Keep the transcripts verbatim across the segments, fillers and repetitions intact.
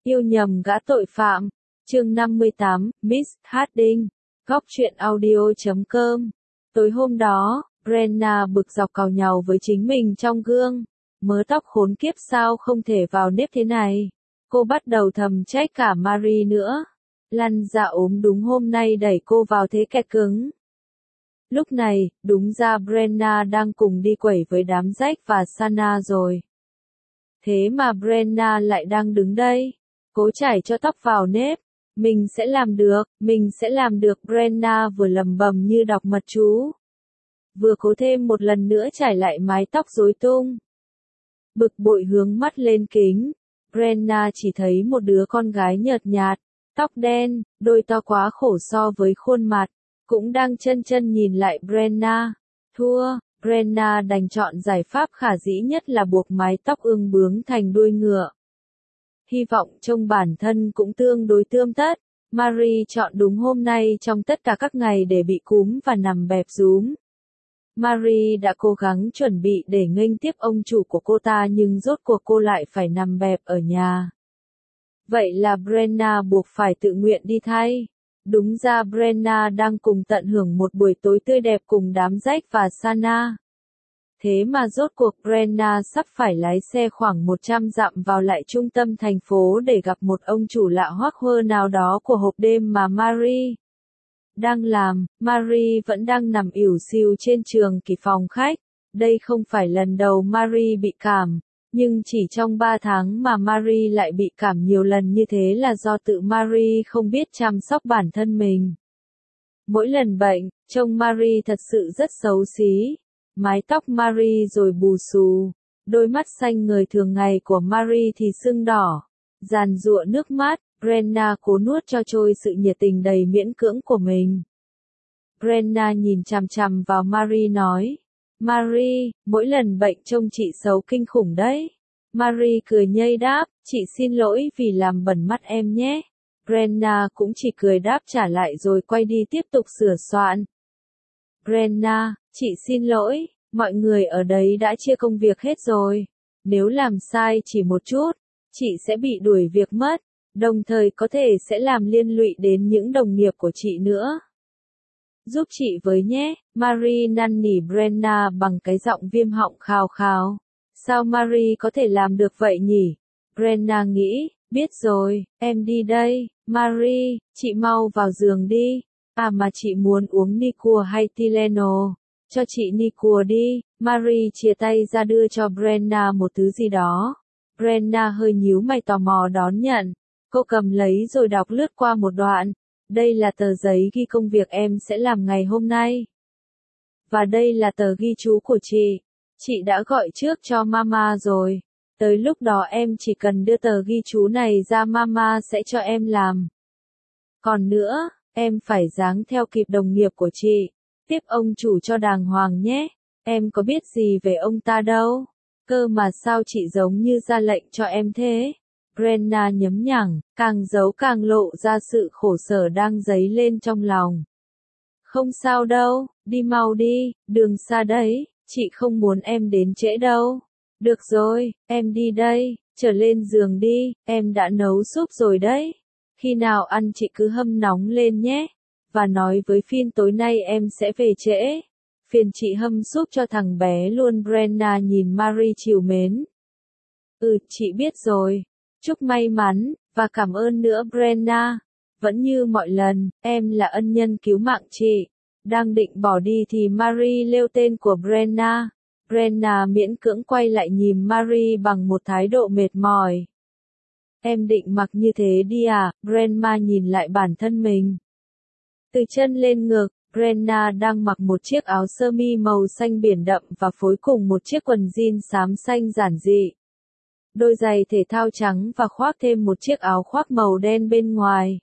Yêu nhầm gã tội phạm. Chương năm mươi tám, Miss Harding. Góc truyện audio chấm com. Tối hôm đó, Brenna bực dọc càu nhàu với chính mình trong gương. Mớ tóc khốn kiếp sao không thể vào nếp thế này. Cô bắt đầu thầm trách cả Marie nữa. Lăn ra ốm đúng hôm nay đẩy cô vào thế kẹt cứng. Lúc này, đúng ra Brenna đang cùng đi quẩy với đám Jack và Sana rồi. Thế mà Brenna lại đang đứng đây, cố chải cho tóc vào nếp. Mình sẽ làm được, mình sẽ làm được. Brenna vừa lầm bầm như đọc mật chú, vừa cố thêm một lần nữa chải lại mái tóc rối tung. Bực bội hướng mắt lên kính, Brenna chỉ thấy một đứa con gái nhợt nhạt, tóc đen, đôi to quá khổ so với khuôn mặt, cũng đang chân chân nhìn lại Brenna. Thua, Brenna đành chọn giải pháp khả dĩ nhất là buộc mái tóc ương bướng thành đuôi ngựa. Hy vọng trông bản thân cũng tương đối tươm tất, Marie chọn đúng hôm nay trong tất cả các ngày để bị cúm và nằm bẹp rúm. Marie đã cố gắng chuẩn bị để nghênh tiếp ông chủ của cô ta nhưng rốt cuộc cô lại phải nằm bẹp ở nhà. Vậy là Brenna buộc phải tự nguyện đi thay. Đúng ra Brenna đang cùng tận hưởng một buổi tối tươi đẹp cùng đám Jack và Sana. Thế mà rốt cuộc Brenna sắp phải lái xe khoảng một trăm dặm vào lại trung tâm thành phố để gặp một ông chủ lạ hoắc hơ nào đó của hộp đêm mà Marie đang làm. Marie vẫn đang nằm ỉu xìu trên giường kỳ phòng khách. Đây không phải lần đầu Marie bị cảm, nhưng chỉ trong ba tháng mà Marie lại bị cảm nhiều lần như thế là do tự Marie không biết chăm sóc bản thân mình. Mỗi lần bệnh, trông Marie thật sự rất xấu xí. Mái tóc Marie rồi bù xù, đôi mắt xanh người thường ngày của Marie thì sưng đỏ, giàn giụa nước mắt. Brenna cố nuốt cho trôi sự nhiệt tình đầy miễn cưỡng của mình. Brenna nhìn chằm chằm vào Marie nói, Marie, mỗi lần bệnh trông chị xấu kinh khủng đấy. Marie cười nhây đáp, chị xin lỗi vì làm bẩn mắt em nhé. Brenna cũng chỉ cười đáp trả lại rồi quay đi tiếp tục sửa soạn. Brenna, chị xin lỗi, mọi người ở đấy đã chia công việc hết rồi. Nếu làm sai chỉ một chút, chị sẽ bị đuổi việc mất, đồng thời có thể sẽ làm liên lụy đến những đồng nghiệp của chị nữa. Giúp chị với nhé, Marie năn nỉ Brenna bằng cái giọng viêm họng khào khào. Sao Marie có thể làm được vậy nhỉ? Brenna nghĩ, biết rồi, em đi đây. Marie, chị mau vào giường đi. À mà chị muốn uống Nicorette hay Tylenol? Cho chị Nicorette đi. Marie chia tay ra đưa cho Brenna một thứ gì đó. Brenna hơi nhíu mày tò mò đón nhận. Cô cầm lấy rồi đọc lướt qua một đoạn. Đây là tờ giấy ghi công việc em sẽ làm ngày hôm nay. Và đây là tờ ghi chú của chị. Chị đã gọi trước cho Mama rồi. Tới lúc đó em chỉ cần đưa tờ ghi chú này ra Mama sẽ cho em làm. Còn nữa, em phải dáng theo kịp đồng nghiệp của chị. Tiếp ông chủ cho đàng hoàng nhé. Em có biết gì về ông ta đâu. Cơ mà sao chị giống như ra lệnh cho em thế? Brenna nhấm nhẳng, càng giấu càng lộ ra sự khổ sở đang dấy lên trong lòng. Không sao đâu, đi mau đi, đường xa đấy, chị không muốn em đến trễ đâu. Được rồi, em đi đây, trở lên giường đi, em đã nấu súp rồi đấy. Khi nào ăn chị cứ hâm nóng lên nhé. Và nói với Finn tối nay em sẽ về trễ. Phiền chị hâm súp cho thằng bé luôn. Brenna nhìn Marie trìu mến. Ừ, chị biết rồi. Chúc may mắn, và cảm ơn nữa Brenna. Vẫn như mọi lần, em là ân nhân cứu mạng chị. Đang định bỏ đi thì Marie lêu tên của Brenna. Brenna miễn cưỡng quay lại nhìn Marie bằng một thái độ mệt mỏi. Em định mặc như thế đi à? Brenna nhìn lại bản thân mình. Từ chân lên ngực, Brenna đang mặc một chiếc áo sơ mi màu xanh biển đậm và phối cùng một chiếc quần jean xám xanh giản dị. Đôi giày thể thao trắng và khoác thêm một chiếc áo khoác màu đen bên ngoài.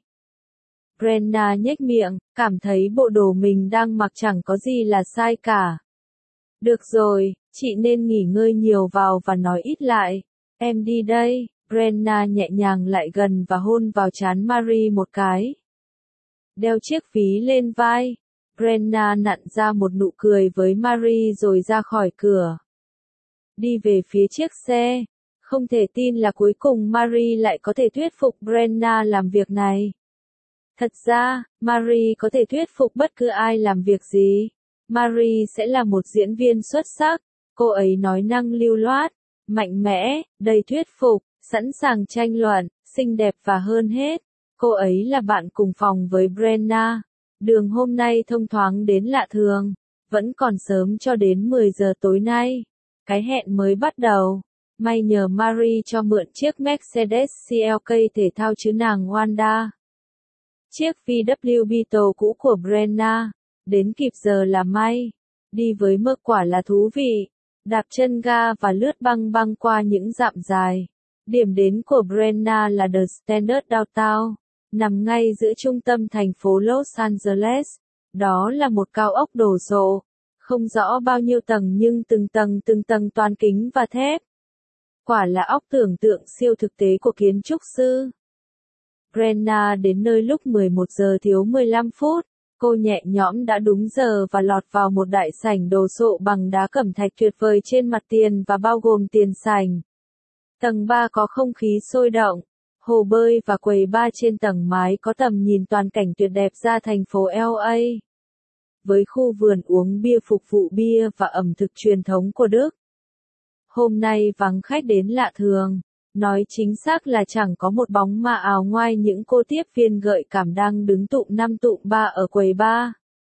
Brenna nhếch miệng, cảm thấy bộ đồ mình đang mặc chẳng có gì là sai cả. Được rồi, chị nên nghỉ ngơi nhiều vào và nói ít lại. Em đi đây. Brenna nhẹ nhàng lại gần và hôn vào trán Marie một cái. Đeo chiếc ví lên vai. Brenna nặn ra một nụ cười với Marie rồi ra khỏi cửa. Đi về phía chiếc xe. Không thể tin là cuối cùng Marie lại có thể thuyết phục Brenna làm việc này. Thật ra, Marie có thể thuyết phục bất cứ ai làm việc gì. Marie sẽ là một diễn viên xuất sắc. Cô ấy nói năng lưu loát, mạnh mẽ, đầy thuyết phục, sẵn sàng tranh luận, xinh đẹp và hơn hết. Cô ấy là bạn cùng phòng với Brenna. Đường hôm nay thông thoáng đến lạ thường. Vẫn còn sớm cho đến mười giờ tối nay. Cái hẹn mới bắt đầu. May nhờ Marie cho mượn chiếc Mercedes xê lờ ca thể thao chứ nàng Wanda. Chiếc vê kép Beetle cũ của Brenna. Đến kịp giờ là may. Đi với mơ quả là thú vị. Đạp chân ga và lướt băng băng qua những dặm dài. Điểm đến của Brenna là The Standard Downtown, nằm ngay giữa trung tâm thành phố Los Angeles. Đó là một cao ốc đồ sộ, không rõ bao nhiêu tầng nhưng từng tầng từng tầng toàn kính và thép. Quả là óc tưởng tượng siêu thực tế của kiến trúc sư. Brenna đến nơi lúc mười một giờ thiếu mười lăm phút. Cô nhẹ nhõm đã đúng giờ và lọt vào một đại sảnh đồ sộ bằng đá cẩm thạch tuyệt vời trên mặt tiền và bao gồm tiền sảnh. Tầng ba có không khí sôi động, hồ bơi và quầy bar trên tầng mái có tầm nhìn toàn cảnh tuyệt đẹp ra thành phố lờ a. Với khu vườn uống bia phục vụ bia và ẩm thực truyền thống của Đức. Hôm nay vắng khách đến lạ thường. Nói chính xác là chẳng có một bóng ma áo ngoài những cô tiếp viên gợi cảm đang đứng tụm năm tụm ba ở quầy bar.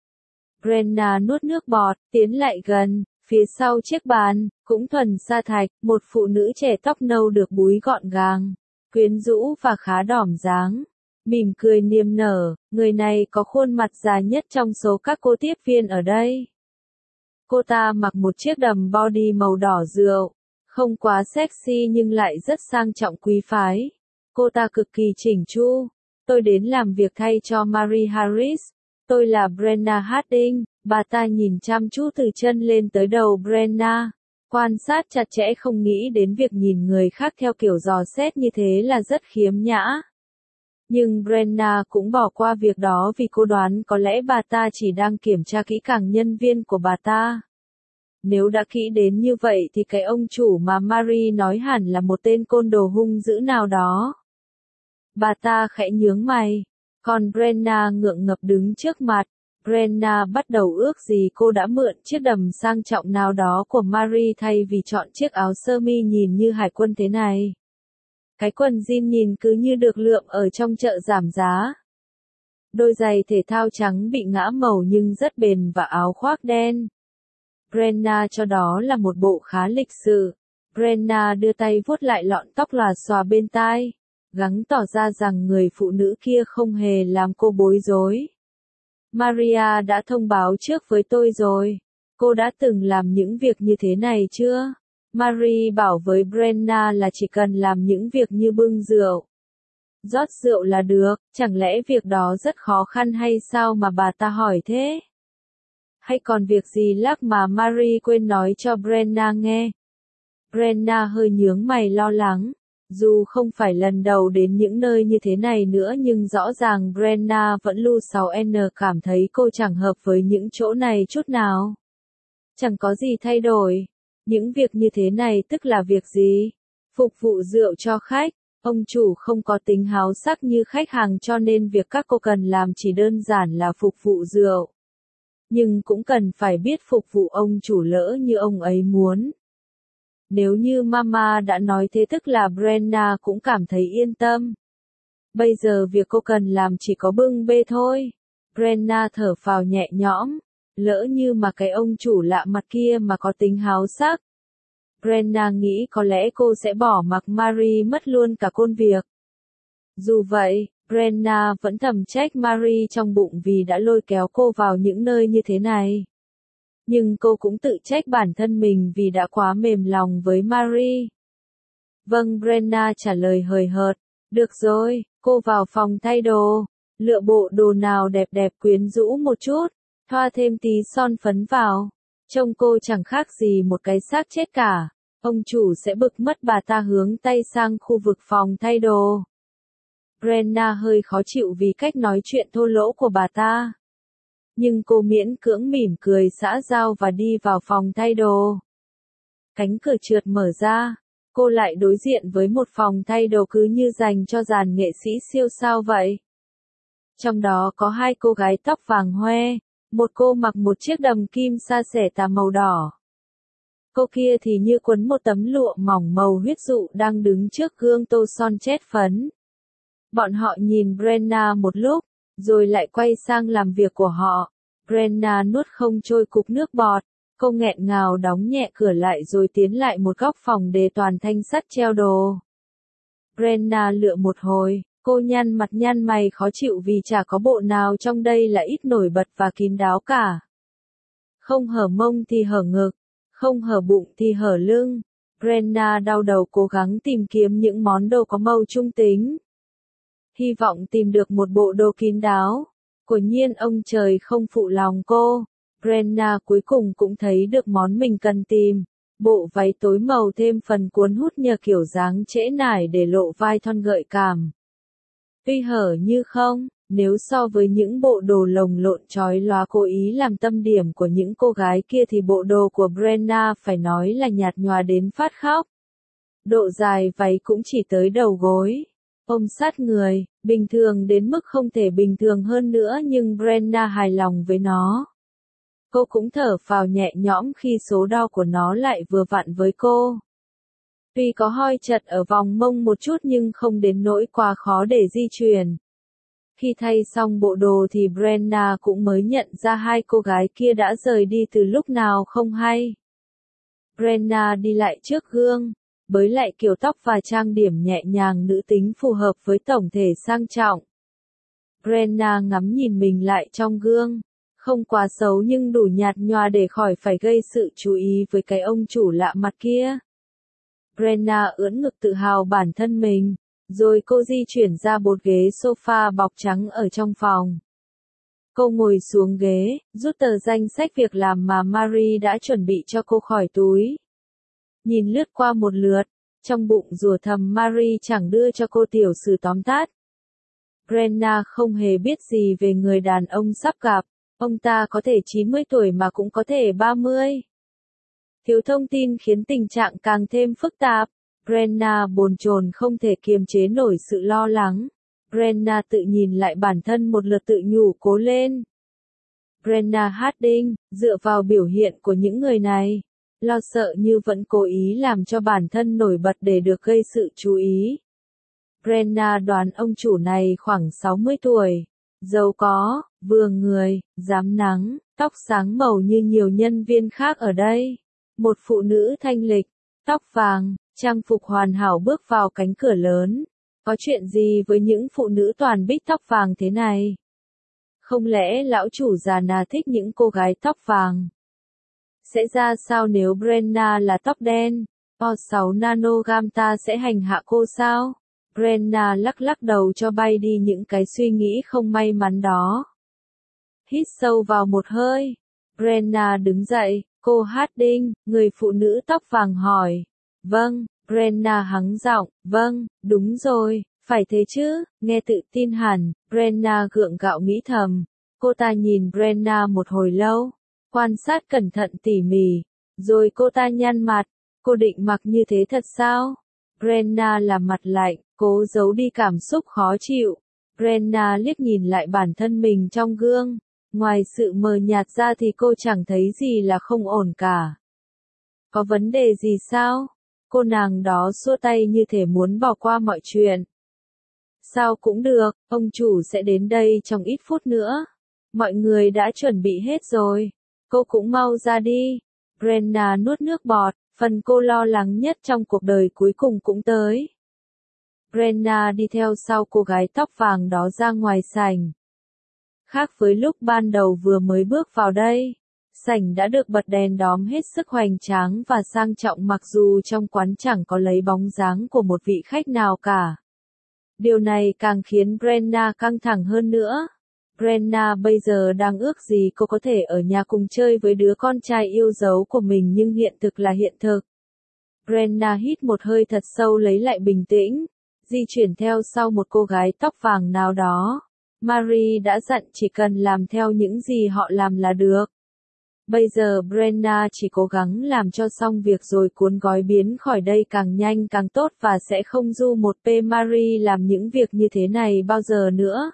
Brenna nuốt nước bọt, tiến lại gần, phía sau chiếc bàn, cũng thuần sa thạch, một phụ nữ trẻ tóc nâu được búi gọn gàng, quyến rũ và khá đỏm dáng. Mỉm cười niềm nở, người này có khuôn mặt già nhất trong số các cô tiếp viên ở đây. Cô ta mặc một chiếc đầm body màu đỏ rượu. Không quá sexy nhưng lại rất sang trọng quý phái. Cô ta cực kỳ chỉnh chu. Tôi đến làm việc thay cho Marie Harris. Tôi là Brenna Harding. Bà ta nhìn chăm chú từ chân lên tới đầu Brenna. Quan sát chặt chẽ không nghĩ đến việc nhìn người khác theo kiểu dò xét như thế là rất khiếm nhã. Nhưng Brenna cũng bỏ qua việc đó vì cô đoán có lẽ bà ta chỉ đang kiểm tra kỹ càng nhân viên của bà ta. Nếu đã kỹ đến như vậy thì cái ông chủ mà Marie nói hẳn là một tên côn đồ hung dữ nào đó. Bà ta khẽ nhướng mày. Còn Brenna ngượng ngập đứng trước mặt. Brenna bắt đầu ước gì cô đã mượn chiếc đầm sang trọng nào đó của Marie thay vì chọn chiếc áo sơ mi nhìn như hải quân thế này. Cái quần jean nhìn cứ như được lượm ở trong chợ giảm giá. Đôi giày thể thao trắng bị ngã màu nhưng rất bền và áo khoác đen. Brenna cho đó là một bộ khá lịch sự. Brenna đưa tay vuốt lại lọn tóc lòa xòa bên tai, gắng tỏ ra rằng người phụ nữ kia không hề làm cô bối rối. Maria đã thông báo trước với tôi rồi. Cô đã từng làm những việc như thế này chưa? Marie bảo với Brenna là chỉ cần làm những việc như bưng rượu, rót rượu là được, chẳng lẽ việc đó rất khó khăn hay sao mà bà ta hỏi thế? Hay còn việc gì lắc mà Marie quên nói cho Brenna nghe? Brenna hơi nhướng mày lo lắng. Dù không phải lần đầu đến những nơi như thế này nữa nhưng rõ ràng Brenna vẫn lu sáu N cảm thấy cô chẳng hợp với những chỗ này chút nào. Chẳng có gì thay đổi. Những việc như thế này tức là việc gì? Phục vụ rượu cho khách. Ông chủ không có tính háo sắc như khách hàng cho nên việc các cô cần làm chỉ đơn giản là phục vụ rượu. Nhưng cũng cần phải biết phục vụ ông chủ lỡ như ông ấy muốn. Nếu như Mama đã nói thế tức là Brenna cũng cảm thấy yên tâm. Bây giờ việc cô cần làm chỉ có bưng bê thôi. Brenna thở phào nhẹ nhõm. Lỡ như mà cái ông chủ lạ mặt kia mà có tính háo sắc. Brenna nghĩ có lẽ cô sẽ bỏ mặc Marie mất luôn cả công việc. Dù vậy, Brenna vẫn thầm trách Marie trong bụng vì đã lôi kéo cô vào những nơi như thế này. Nhưng cô cũng tự trách bản thân mình vì đã quá mềm lòng với Marie. Vâng, Brenna trả lời hời hợt. Được rồi, cô vào phòng thay đồ. Lựa bộ đồ nào đẹp đẹp quyến rũ một chút. Thoa thêm tí son phấn vào. Trông cô chẳng khác gì một cái xác chết cả. Ông chủ sẽ bực mất bà ta hướng tay sang khu vực phòng thay đồ. Brenna hơi khó chịu vì cách nói chuyện thô lỗ của bà ta. Nhưng cô miễn cưỡng mỉm cười xã giao và đi vào phòng thay đồ. Cánh cửa trượt mở ra. cô lại đối diện với một phòng thay đồ cứ như dành cho dàn nghệ sĩ siêu sao vậy. Trong đó có hai cô gái tóc vàng hoe, một cô mặc một chiếc đầm kim sa sẻ tà màu đỏ. Cô kia thì như quấn một tấm lụa mỏng màu huyết dụ đang đứng trước gương tô son chét phấn. Bọn họ nhìn Brenna một lúc, rồi lại quay sang làm việc của họ. Brenna nuốt không trôi cục nước bọt, cô nghẹn ngào đóng nhẹ cửa lại rồi tiến lại một góc phòng để toàn thanh sắt treo đồ. Brenna lựa một hồi, cô nhăn mặt nhăn mày khó chịu vì chả có bộ nào trong đây là ít nổi bật và kín đáo cả. Không hở mông thì hở ngực, không hở bụng thì hở lưng. Brenna đau đầu cố gắng tìm kiếm những món đồ có màu trung tính. Hy vọng tìm được một bộ đồ kín đáo. Quả nhiên ông trời không phụ lòng cô. Brenna cuối cùng cũng thấy được món mình cần tìm. Bộ váy tối màu thêm phần cuốn hút nhờ kiểu dáng trễ nải để lộ vai thon gợi cảm. Tuy hở như không, nếu so với những bộ đồ lồng lộn chói lóa cố ý làm tâm điểm của những cô gái kia thì bộ đồ của Brenna phải nói là nhạt nhòa đến phát khóc. Độ dài váy cũng chỉ tới đầu gối. Ôm sát người, bình thường đến mức không thể bình thường hơn nữa nhưng Brenna hài lòng với nó. Cô cũng thở phào nhẹ nhõm khi số đo của nó lại vừa vặn với cô. Tuy có hoi chật ở vòng mông một chút nhưng không đến nỗi quá khó để di chuyển. Khi thay xong bộ đồ thì Brenna cũng mới nhận ra hai cô gái kia đã rời đi từ lúc nào không hay. Brenna đi lại trước gương, bới lại kiểu tóc và trang điểm nhẹ nhàng nữ tính phù hợp với tổng thể sang trọng. Brenna ngắm nhìn mình lại trong gương, không quá xấu nhưng đủ nhạt nhòa để khỏi phải gây sự chú ý với cái ông chủ lạ mặt kia. Brenna ưỡn ngực tự hào bản thân mình, rồi cô di chuyển ra một ghế sofa bọc trắng ở trong phòng. Cô ngồi xuống ghế, rút tờ danh sách việc làm mà Marie đã chuẩn bị cho cô khỏi túi. Nhìn lướt qua một lượt, trong bụng rủa thầm Marie chẳng đưa cho cô tiểu sử tóm tắt. Brenna không hề biết gì về người đàn ông sắp gặp, ông ta có thể chín mươi tuổi mà cũng có thể ba mươi. Thiếu thông tin khiến tình trạng càng thêm phức tạp. Brenna bồn chồn không thể kiềm chế nổi sự lo lắng. Brenna tự nhìn lại bản thân một lượt tự nhủ cố lên. Brenna Harding, dựa vào biểu hiện của những người này, lo sợ như vẫn cố ý làm cho bản thân nổi bật để được gây sự chú ý. Brenna đoán ông chủ này khoảng sáu mươi tuổi, giàu có, vừa người, dám nắng, tóc sáng màu như nhiều nhân viên khác ở đây. Một phụ nữ thanh lịch, tóc vàng, trang phục hoàn hảo bước vào cánh cửa lớn. Có chuyện gì với những phụ nữ toàn bít tóc vàng thế này? Không lẽ lão chủ già nà thích những cô gái tóc vàng? Sẽ ra sao nếu Brenna là tóc đen? O sáu nanogam ta sẽ hành hạ cô sao? Brenna lắc lắc đầu cho bay đi những cái suy nghĩ không may mắn đó. Hít sâu vào một hơi. Brenna đứng dậy, cô Harding, người phụ nữ tóc vàng hỏi. Vâng, Brenna hắng giọng, vâng, đúng rồi, phải thế chứ, nghe tự tin hẳn, Brenna gượng gạo nghĩ thầm. Cô ta nhìn Brenna một hồi lâu, quan sát cẩn thận tỉ mỉ, rồi cô ta nhăn mặt, cô định mặc như thế thật sao? Brenna làm mặt lạnh, cố giấu đi cảm xúc khó chịu. Brenna liếc nhìn lại bản thân mình trong gương, ngoài sự mờ nhạt ra thì cô chẳng thấy gì là không ổn cả. Có vấn đề gì sao? Cô nàng đó xua tay như thể muốn bỏ qua mọi chuyện. Sao cũng được, ông chủ sẽ đến đây trong ít phút nữa. Mọi người đã chuẩn bị hết rồi. Cô cũng mau ra đi. Brenna nuốt nước bọt, phần cô lo lắng nhất trong cuộc đời cuối cùng cũng tới. Brenna đi theo sau cô gái tóc vàng đó ra ngoài sảnh. Khác với lúc ban đầu vừa mới bước vào đây, sảnh đã được bật đèn đóm hết sức hoành tráng và sang trọng mặc dù trong quán chẳng có lấy bóng dáng của một vị khách nào cả. Điều này càng khiến Brenna căng thẳng hơn nữa. Brenna bây giờ đang ước gì cô có thể ở nhà cùng chơi với đứa con trai yêu dấu của mình nhưng hiện thực là hiện thực. Brenna hít một hơi thật sâu lấy lại bình tĩnh, di chuyển theo sau một cô gái tóc vàng nào đó. Marie đã dặn chỉ cần làm theo những gì họ làm là được. Bây giờ Brenna chỉ cố gắng làm cho xong việc rồi cuốn gói biến khỏi đây càng nhanh càng tốt và sẽ không du một P Marie làm những việc như thế này bao giờ nữa.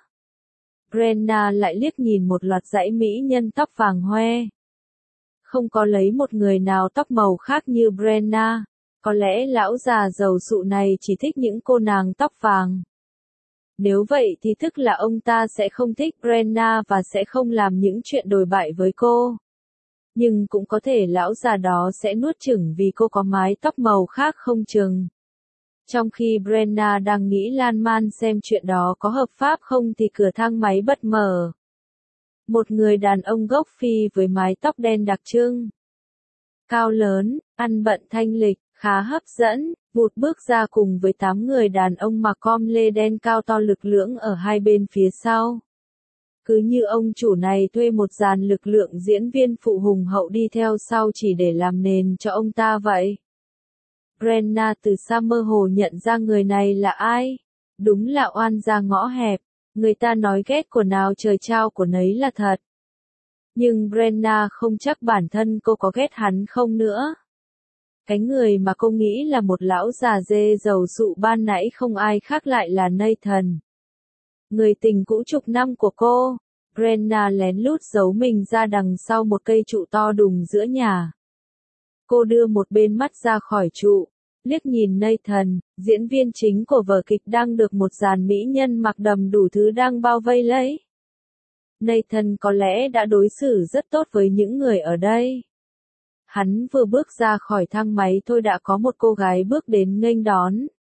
Brenna lại liếc nhìn một loạt dãy mỹ nhân tóc vàng hoe. Không có lấy một người nào tóc màu khác như Brenna. Có lẽ lão già giàu sụ này chỉ thích những cô nàng tóc vàng. Nếu vậy thì tức là ông ta sẽ không thích Brenna và sẽ không làm những chuyện đồi bại với cô. Nhưng cũng có thể lão già đó sẽ nuốt chửng vì cô có mái tóc màu khác không chừng. Trong khi Brenna đang nghĩ lan man xem chuyện đó có hợp pháp không thì cửa thang máy bật mở. Một người đàn ông gốc Phi với mái tóc đen đặc trưng. Cao lớn, ăn bận thanh lịch, khá hấp dẫn, vụt bước ra cùng với tám người đàn ông mặc com lê đen cao to lực lưỡng ở hai bên phía sau. Cứ như ông chủ này thuê một dàn lực lượng diễn viên phụ hùng hậu đi theo sau chỉ để làm nền cho ông ta vậy. Brenna từ xa mơ hồ nhận ra người này là ai. Đúng là oan gia ngõ hẹp. Người ta nói ghét của nào trời trao của nấy là thật. Nhưng Brenna không chắc bản thân cô có ghét hắn không nữa. Cái người mà cô nghĩ là một lão già dê giàu sụ ban nãy không ai khác lại là Nathan. Người tình cũ chục năm của cô. Brenna lén lút giấu mình ra đằng sau một cây trụ to đùng giữa nhà. Cô đưa một bên mắt ra khỏi trụ, liếc nhìn Nathan, diễn viên chính của vở kịch đang được một dàn mỹ nhân mặc đầm đủ thứ đang bao vây lấy. Nathan có lẽ đã đối xử rất tốt với những người ở đây. Hắn vừa bước ra khỏi thang máy thôi đã có một cô gái bước đến nghênh đón.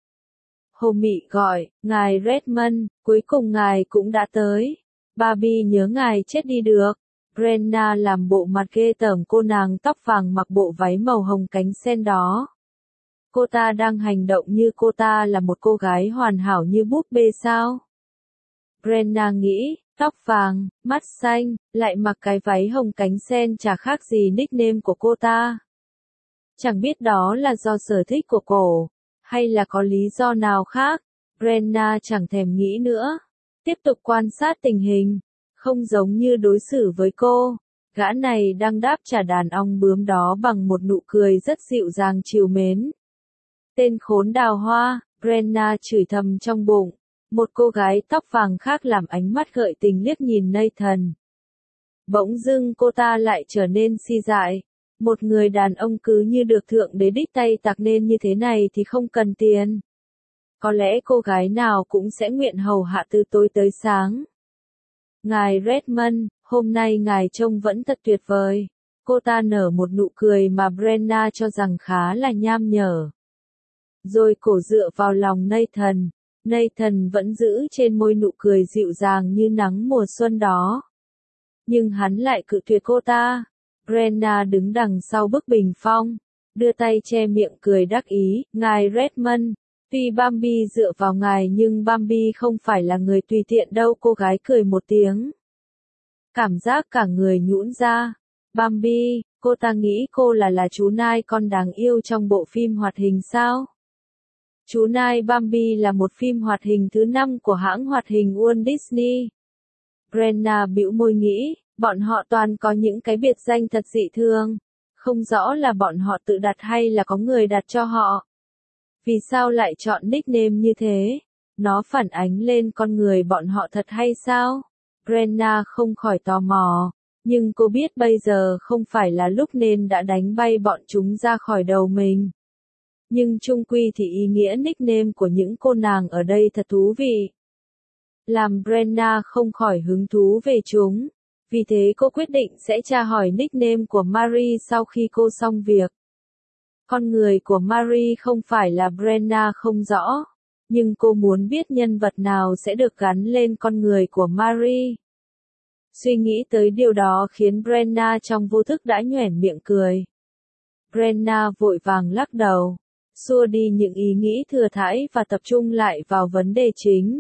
Hồ Mị gọi, ngài Redmond, cuối cùng ngài cũng đã tới. Barbie nhớ ngài chết đi được. Brenna làm bộ mặt ghê tởm cô nàng tóc vàng mặc bộ váy màu hồng cánh sen đó. Cô ta đang hành động như cô ta là một cô gái hoàn hảo như búp bê sao? Brenna nghĩ, tóc vàng, mắt xanh, lại mặc cái váy hồng cánh sen chả khác gì nickname của cô ta. Chẳng biết đó là do sở thích của cổ, hay là có lý do nào khác. Brenna chẳng thèm nghĩ nữa. Tiếp tục quan sát tình hình. Không giống như đối xử với cô. Gã này đang đáp trả đàn ong bướm đó bằng một nụ cười rất dịu dàng trìu mến. Tên khốn đào hoa, Brenna chửi thầm trong bụng. Một cô gái tóc vàng khác làm ánh mắt gợi tình liếc nhìn Nathan. Bỗng dưng cô ta lại trở nên si dại. Một người đàn ông cứ như được thượng đế đích tay tạc nên như thế này thì không cần tiền. Có lẽ cô gái nào cũng sẽ nguyện hầu hạ từ tối tới sáng. Ngài Redmond, hôm nay ngài trông vẫn thật tuyệt vời. Cô ta nở một nụ cười mà Brenna cho rằng khá là nham nhở. Rồi cổ dựa vào lòng Nathan. Nathan vẫn giữ trên môi nụ cười dịu dàng như nắng mùa xuân đó. Nhưng hắn lại cự tuyệt cô ta. Brenna đứng đằng sau bức bình phong, đưa tay che miệng cười đắc ý, ngài Redmond, tuy Bambi dựa vào ngài nhưng Bambi không phải là người tùy tiện đâu. Cô gái cười một tiếng. Cảm giác cả người nhũn ra. Bambi, cô ta nghĩ cô là là chú nai con đáng yêu trong bộ phim hoạt hình sao? Chú nai Bambi là một phim hoạt hình thứ năm của hãng hoạt hình Walt Disney. Brenna bĩu môi nghĩ, bọn họ toàn có những cái biệt danh thật dị thường. Không rõ là bọn họ tự đặt hay là có người đặt cho họ. Vì sao lại chọn nickname như thế? Nó phản ánh lên con người bọn họ thật hay sao? Brenna không khỏi tò mò. Nhưng cô biết bây giờ không phải là lúc nên đã đánh bay bọn chúng ra khỏi đầu mình. Nhưng chung quy thì ý nghĩa nickname của những cô nàng ở đây thật thú vị. Làm Brenna không khỏi hứng thú về chúng. Vì thế cô quyết định sẽ tra hỏi nickname của Marie sau khi cô xong việc. Con người của Marie không phải là Brenna không rõ. Nhưng cô muốn biết nhân vật nào sẽ được gắn lên con người của Marie. Suy nghĩ tới điều đó khiến Brenna trong vô thức đã nhoẻn miệng cười. Brenna vội vàng lắc đầu, xua đi những ý nghĩ thừa thãi và tập trung lại vào vấn đề chính.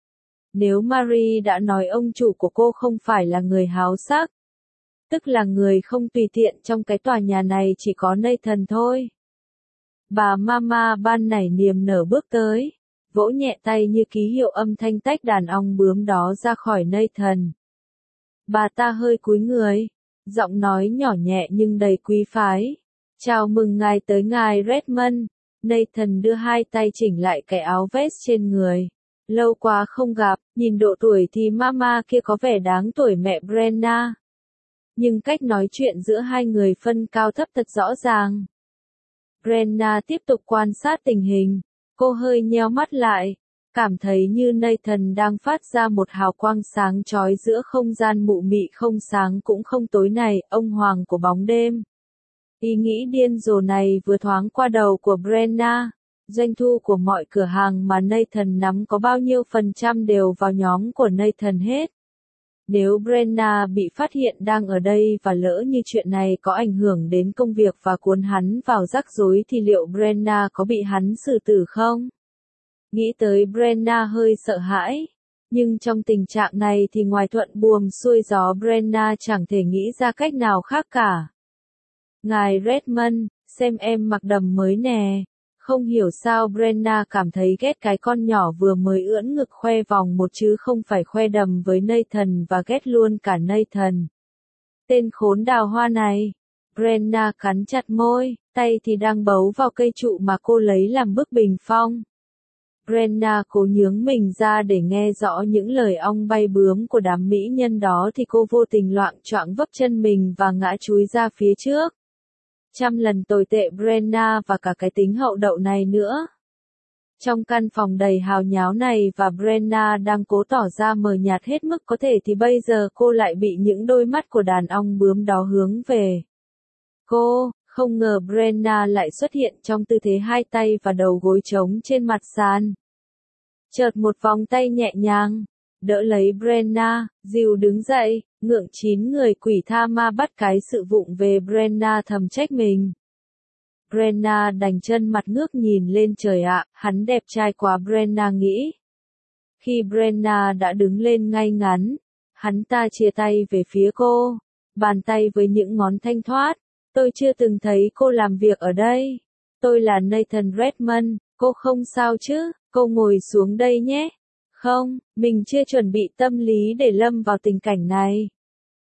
Nếu Marie đã nói ông chủ của cô không phải là người háo sắc, tức là người không tùy tiện trong cái tòa nhà này chỉ có Nathan thôi. Bà Mama ban nảy niềm nở bước tới, vỗ nhẹ tay như ký hiệu âm thanh tách đàn ong bướm đó ra khỏi Nathan. Bà ta hơi cúi người, Giọng nói nhỏ nhẹ nhưng đầy quý phái. Chào mừng ngài tới ngài Redmond. Nathan đưa hai tay chỉnh lại cái áo vest trên người. Lâu quá không gặp, nhìn độ tuổi thì mama kia có vẻ đáng tuổi mẹ Brenna. Nhưng cách nói chuyện giữa hai người phân cao thấp thật rõ ràng. Brenna tiếp tục quan sát tình hình. Cô hơi nheo mắt lại. Cảm thấy như Nathan đang phát ra một hào quang sáng chói giữa không gian mụ mị không sáng cũng không tối này, ông hoàng của bóng đêm. Ý nghĩ điên rồ này vừa thoáng qua đầu của Brenna. Doanh thu của mọi cửa hàng mà Nathan nắm có bao nhiêu phần trăm đều vào nhóm của Nathan hết. Nếu Brenna bị phát hiện đang ở đây và lỡ như chuyện này có ảnh hưởng đến công việc và cuốn hắn vào rắc rối thì liệu Brenna có bị hắn xử tử không? Nghĩ tới Brenna hơi sợ hãi. Nhưng trong tình trạng này thì ngoài thuận buồm xuôi gió Brenna chẳng thể nghĩ ra cách nào khác cả. Ngài Redmond, xem em mặc đầm mới nè. Không hiểu sao Brenna cảm thấy ghét cái con nhỏ vừa mới ưỡn ngực khoe vòng một chứ không phải khoe đầm với Nathan và ghét luôn cả Nathan. Tên khốn đào hoa này. Brenna cắn chặt môi, tay thì đang bấu vào cây trụ mà cô lấy làm bức bình phong. Brenna cố nhướng mình ra để nghe rõ những lời ong bay bướm của đám mỹ nhân đó thì cô vô tình loạng choạng vấp chân mình và ngã chúi ra phía trước. Trăm lần tồi tệ Brenna và cả cái tính hậu đậu này nữa. Trong căn phòng đầy hào nháo này và Brenna đang cố tỏ ra mờ nhạt hết mức có thể thì bây giờ cô lại bị những đôi mắt của đàn ong bướm đó hướng về. Cô, không ngờ Brenna lại xuất hiện trong tư thế hai tay và đầu gối trống trên mặt sàn. Chợt một vòng tay nhẹ nhàng, đỡ lấy Brenna, dìu đứng dậy, ngượng chín người quỷ tha ma bắt cái sự vụng về Brenna thầm trách mình. Brenna đành chân mặt ngước nhìn lên trời ạ, hắn đẹp trai quá Brenna nghĩ. Khi Brenna đã đứng lên ngay ngắn, hắn ta chia tay về phía cô, bàn tay với những ngón thanh thoát. Tôi chưa từng thấy cô làm việc ở đây. Tôi là Nathan Redmond, cô không sao chứ, cô ngồi xuống đây nhé. Không, mình chưa chuẩn bị tâm lý để lâm vào tình cảnh này.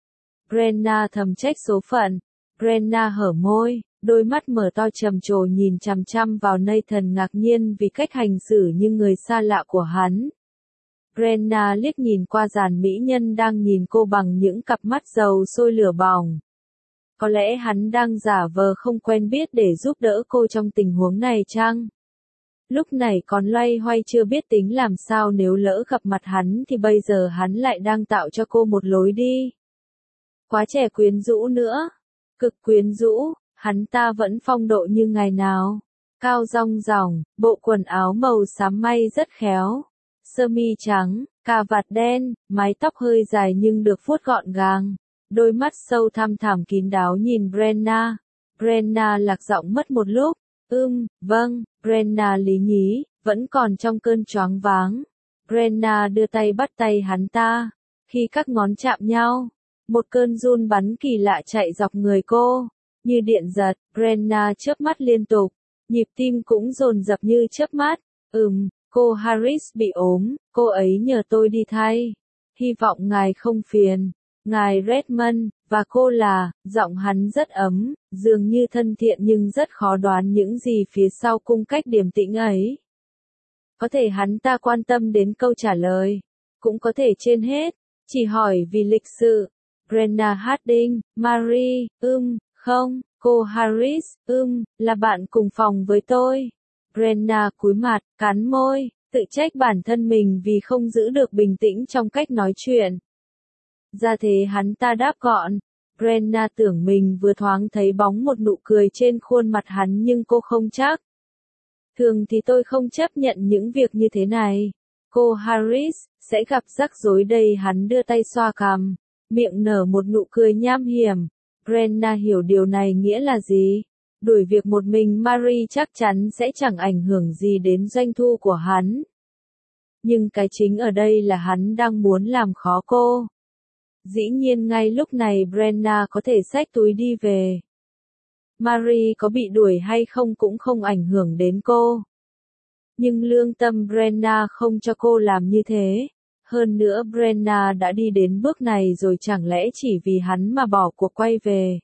Brenna thầm trách số phận. Brenna hở môi, đôi mắt mở to trầm trồ nhìn chằm chằm vào Nathan ngạc nhiên vì cách hành xử như người xa lạ của hắn. Brenna liếc nhìn qua dàn mỹ nhân đang nhìn cô bằng những cặp mắt dầu sôi lửa bỏng. Có lẽ hắn đang giả vờ không quen biết để giúp đỡ cô trong tình huống này chăng? Lúc này còn loay hoay chưa biết tính làm sao nếu lỡ gặp mặt hắn thì bây giờ hắn lại đang tạo cho cô một lối đi. Quá trẻ quyến rũ nữa. Cực quyến rũ, hắn ta vẫn phong độ như ngày nào. Cao rong ròng, bộ quần áo màu xám may rất khéo. Sơ mi trắng, cà vạt đen, mái tóc hơi dài nhưng được vuốt gọn gàng. Đôi mắt sâu thăm thẳm kín đáo nhìn Brenna. Brenna lạc giọng mất một lúc. Ưm, vâng, Brenna lý nhí, vẫn còn trong cơn choáng váng. Brenna đưa tay bắt tay hắn ta. Khi các ngón chạm nhau, một cơn run bắn kỳ lạ chạy dọc người cô. Như điện giật, Brenna chớp mắt liên tục. Nhịp tim cũng dồn dập như chớp mắt. Ừm, cô Harris bị ốm, cô ấy nhờ tôi đi thay. Hy vọng ngài không phiền. Ngài Redmond, và cô là, giọng hắn rất ấm, dường như thân thiện nhưng rất khó đoán những gì phía sau cung cách điềm tĩnh ấy. Có thể hắn ta quan tâm đến câu trả lời, cũng có thể trên hết, chỉ hỏi vì lịch sự. Brenna Harding, Marie, ưm, không, cô Harris, ưm, là bạn cùng phòng với tôi. Brenna cúi mặt, cắn môi, tự trách bản thân mình vì không giữ được bình tĩnh trong cách nói chuyện. Ra thế hắn ta đáp gọn. Brenna tưởng mình vừa thoáng thấy bóng một nụ cười trên khuôn mặt hắn nhưng cô không chắc. Thường thì tôi không chấp nhận những việc như thế này. Cô Harris, sẽ gặp rắc rối đây hắn đưa tay xoa cằm, miệng nở một nụ cười nham hiểm. Brenna hiểu điều này nghĩa là gì. Đuổi việc một mình Marie chắc chắn sẽ chẳng ảnh hưởng gì đến doanh thu của hắn. Nhưng cái chính ở đây là hắn đang muốn làm khó cô. Dĩ nhiên ngay lúc này Brenna có thể xách túi đi về. Marie có bị đuổi hay không cũng không ảnh hưởng đến cô. Nhưng lương tâm Brenna không cho cô làm như thế. Hơn nữa Brenna đã đi đến bước này rồi chẳng lẽ chỉ vì hắn mà bỏ cuộc quay về.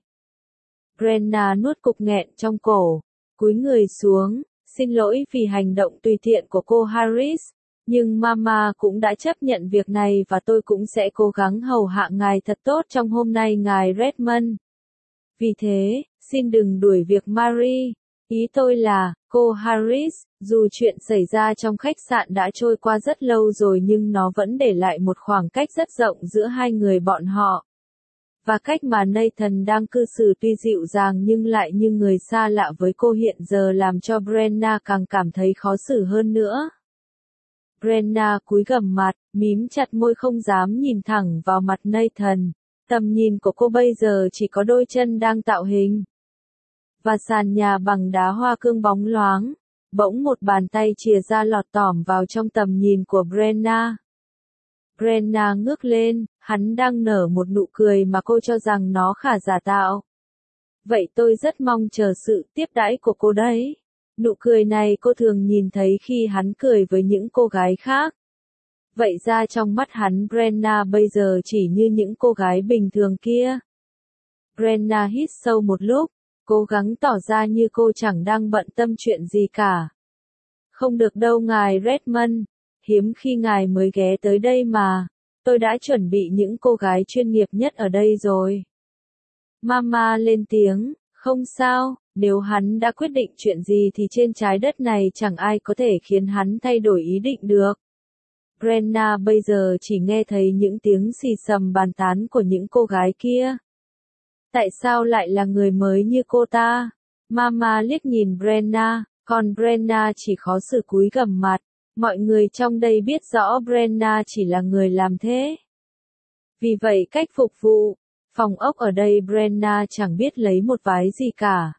Brenna nuốt cục nghẹn trong cổ, cúi người xuống, xin lỗi vì hành động tùy tiện của cô Harris, nhưng Mama cũng đã chấp nhận việc này và tôi cũng sẽ cố gắng hầu hạ ngài thật tốt trong hôm nay ngài Redmond. Vì thế, xin đừng đuổi việc Marie. Ý tôi là, cô Harris, dù chuyện xảy ra trong khách sạn đã trôi qua rất lâu rồi nhưng nó vẫn để lại một khoảng cách rất rộng giữa hai người bọn họ. Và cách mà Nathan đang cư xử tuy dịu dàng nhưng lại như người xa lạ với cô hiện giờ làm cho Brenna càng cảm thấy khó xử hơn nữa. Brenna cúi gằm mặt, mím chặt môi không dám nhìn thẳng vào mặt Nathan. Tầm nhìn của cô bây giờ chỉ có đôi chân đang tạo hình. Và sàn nhà bằng đá hoa cương bóng loáng. Bỗng một bàn tay chìa ra lọt tỏm vào trong tầm nhìn của Brenna. Brenna ngước lên, hắn đang nở một nụ cười mà cô cho rằng nó khá giả tạo. Vậy tôi rất mong chờ sự tiếp đãi của cô đấy. Nụ cười này cô thường nhìn thấy khi hắn cười với những cô gái khác. Vậy ra trong mắt hắn Brenna bây giờ chỉ như những cô gái bình thường kia. Brenna hít sâu một lúc, cố gắng tỏ ra như cô chẳng đang bận tâm chuyện gì cả. Không được đâu ngài Redmond, hiếm khi ngài mới ghé tới đây mà, tôi đã chuẩn bị những cô gái chuyên nghiệp nhất ở đây rồi. Mama lên tiếng, không sao, nếu hắn đã quyết định chuyện gì thì trên trái đất này chẳng ai có thể khiến hắn thay đổi ý định được. Brenna bây giờ chỉ nghe thấy những tiếng xì xầm bàn tán của những cô gái kia. Tại sao lại là người mới như cô ta? Mama liếc nhìn Brenna, còn Brenna chỉ khó xử cúi gằm mặt. Mọi người trong đây biết rõ Brenna chỉ là người làm thế. Vì vậy cách phục vụ, phòng ốc ở đây Brenna chẳng biết lấy một vái gì cả.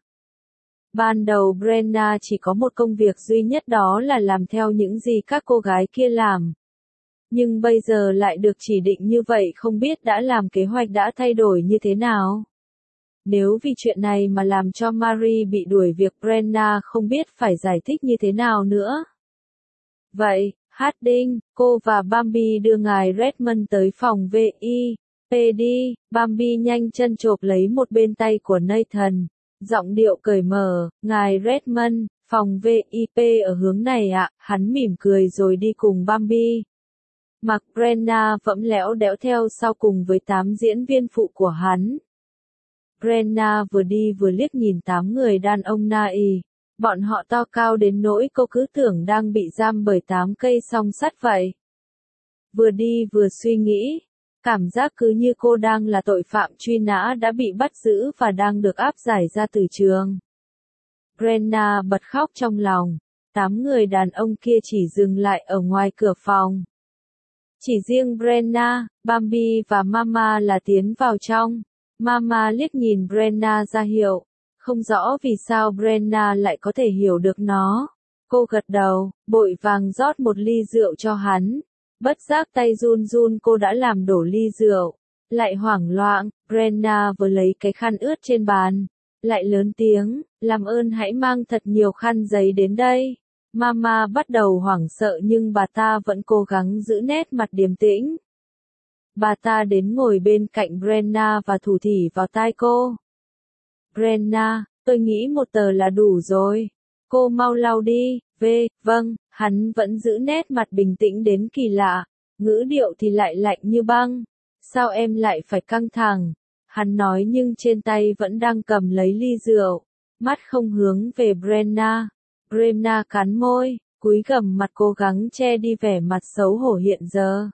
Ban đầu Brenna chỉ có một công việc duy nhất đó là làm theo những gì các cô gái kia làm. Nhưng bây giờ lại được chỉ định như vậy không biết đã làm kế hoạch đã thay đổi như thế nào. Nếu vì chuyện này mà làm cho Marie bị đuổi việc Brenna không biết phải giải thích như thế nào nữa. Vậy, Harding, cô và Bambi đưa ngài Redmond tới phòng vê i pê đi, Bambi nhanh chân chộp lấy một bên tay của Nathan, giọng điệu cởi mở, ngài Redmond, phòng vê i pê ở hướng này ạ, hắn mỉm cười rồi đi cùng Bambi. Mặc Brenna vẫm lẽo đẽo theo sau cùng với tám diễn viên phụ của hắn. Brenna vừa đi vừa liếc nhìn tám người đàn ông nai. Bọn họ to cao đến nỗi cô cứ tưởng đang bị giam bởi tám cây song sắt vậy. Vừa đi vừa suy nghĩ, cảm giác cứ như cô đang là tội phạm truy nã đã bị bắt giữ và đang được áp giải ra từ trường. Brenna bật khóc trong lòng, tám người đàn ông kia chỉ dừng lại ở ngoài cửa phòng. Chỉ riêng Brenna, Bambi và Mama là tiến vào trong. Mama liếc nhìn Brenna ra hiệu. Không rõ vì sao Brenna lại có thể hiểu được nó. Cô gật đầu, vội vàng rót một ly rượu cho hắn. Bất giác tay run run cô đã làm đổ ly rượu. Lại hoảng loạn, Brenna vừa lấy cái khăn ướt trên bàn. Lại lớn tiếng, làm ơn hãy mang thật nhiều khăn giấy đến đây. Mama bắt đầu hoảng sợ nhưng bà ta vẫn cố gắng giữ nét mặt điềm tĩnh. Bà ta đến ngồi bên cạnh Brenna và thủ thỉ vào tai cô. Brenna, tôi nghĩ một tờ là đủ rồi. Cô mau lau đi, vê, vâng, hắn vẫn giữ nét mặt bình tĩnh đến kỳ lạ. Ngữ điệu thì lại lạnh như băng. Sao em lại phải căng thẳng? Hắn nói nhưng trên tay vẫn đang cầm lấy ly rượu. Mắt không hướng về Brenna. Brenna cắn môi, cúi gằm mặt cố gắng che đi vẻ mặt xấu hổ hiện giờ.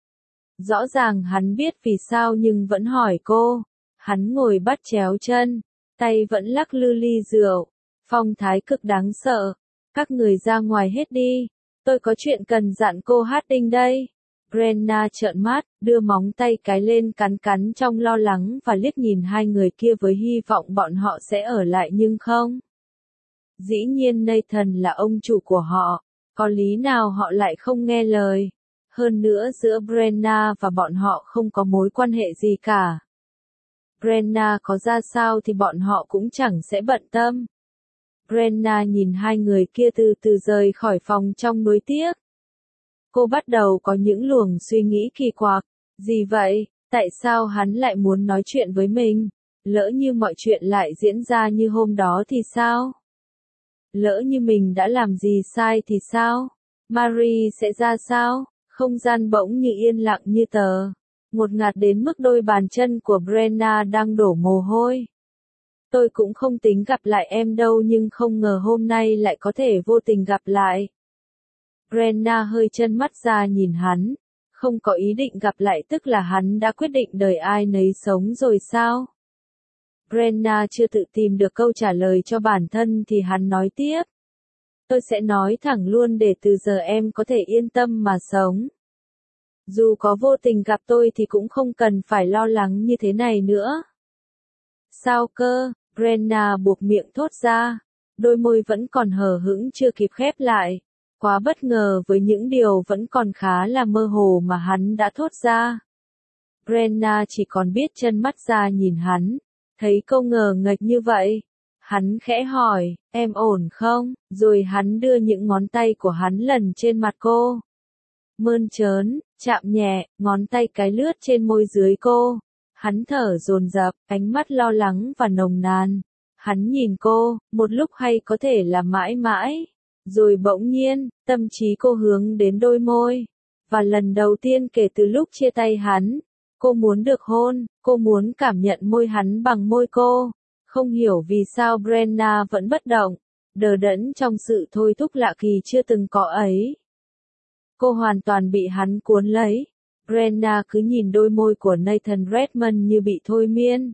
Rõ ràng hắn biết vì sao nhưng vẫn hỏi cô. Hắn ngồi bắt chéo chân, tay vẫn lắc lư ly rượu. Phong thái cực đáng sợ. Các người ra ngoài hết đi. Tôi có chuyện cần dặn cô Harding đây. Brenna trợn mắt, đưa móng tay cái lên cắn cắn trong lo lắng và liếc nhìn hai người kia với hy vọng bọn họ sẽ ở lại nhưng không. Dĩ nhiên Nathan là ông chủ của họ. Có lý nào họ lại không nghe lời. Hơn nữa giữa Brenna và bọn họ không có mối quan hệ gì cả. Brenna có ra sao thì bọn họ cũng chẳng sẽ bận tâm. Brenna nhìn hai người kia từ từ rời khỏi phòng trong nuối tiếc. Cô bắt đầu có những luồng suy nghĩ kỳ quặc. Gì vậy? Tại sao hắn lại muốn nói chuyện với mình? Lỡ như mọi chuyện lại diễn ra như hôm đó thì sao? Lỡ như mình đã làm gì sai thì sao? Marie sẽ ra sao? Không gian bỗng như yên lặng như tờ. Ngột ngạt đến mức đôi bàn chân của Brenna đang đổ mồ hôi. Tôi cũng không tính gặp lại em đâu nhưng không ngờ hôm nay lại có thể vô tình gặp lại. Brenna hơi trân mắt ra nhìn hắn. Không có ý định gặp lại tức là hắn đã quyết định đời ai nấy sống rồi sao? Brenna chưa tự tìm được câu trả lời cho bản thân thì hắn nói tiếp. Tôi sẽ nói thẳng luôn để từ giờ em có thể yên tâm mà sống. Dù có vô tình gặp tôi thì cũng không cần phải lo lắng như thế này nữa. Sao cơ? Brenna buộc miệng thốt ra. Đôi môi vẫn còn hờ hững chưa kịp khép lại. Quá bất ngờ với những điều vẫn còn khá là mơ hồ mà hắn đã thốt ra. Brenna chỉ còn biết trân mắt ra nhìn hắn. Thấy câu ngờ nghệch như vậy. Hắn khẽ hỏi, em ổn không? Rồi hắn đưa những ngón tay của hắn lần trên mặt cô. Mơn trớn, chạm nhẹ, ngón tay cái lướt trên môi dưới cô. Hắn thở dồn dập, ánh mắt lo lắng và nồng nàn. Hắn nhìn cô, một lúc hay có thể là mãi mãi. Rồi bỗng nhiên, tâm trí cô hướng đến đôi môi. Và lần đầu tiên kể từ lúc chia tay hắn, cô muốn được hôn, cô muốn cảm nhận môi hắn bằng môi cô. Không hiểu vì sao Brenna vẫn bất động, đờ đẫn trong sự thôi thúc lạ kỳ chưa từng có ấy. Cô hoàn toàn bị hắn cuốn lấy. Brenna cứ nhìn đôi môi của Nathan Redmond như bị thôi miên.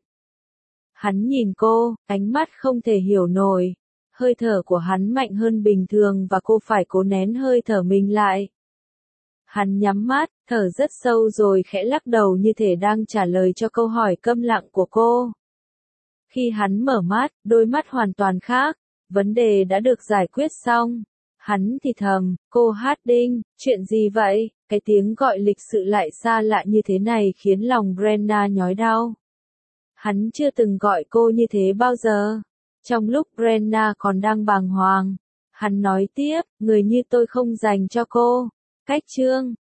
Hắn nhìn cô, ánh mắt không thể hiểu nổi. Hơi thở của hắn mạnh hơn bình thường và cô phải cố nén hơi thở mình lại. Hắn nhắm mắt, thở rất sâu rồi khẽ lắc đầu như thể đang trả lời cho câu hỏi câm lặng của cô. Khi hắn mở mắt, đôi mắt hoàn toàn khác, vấn đề đã được giải quyết xong. Hắn thì thầm, cô Harding, chuyện gì vậy? Cái tiếng gọi lịch sự lại xa lạ như thế này khiến lòng Brenna nhói đau. Hắn chưa từng gọi cô như thế bao giờ. Trong lúc Brenna còn đang bàng hoàng, hắn nói tiếp, người như tôi không dành cho cô. Cách chương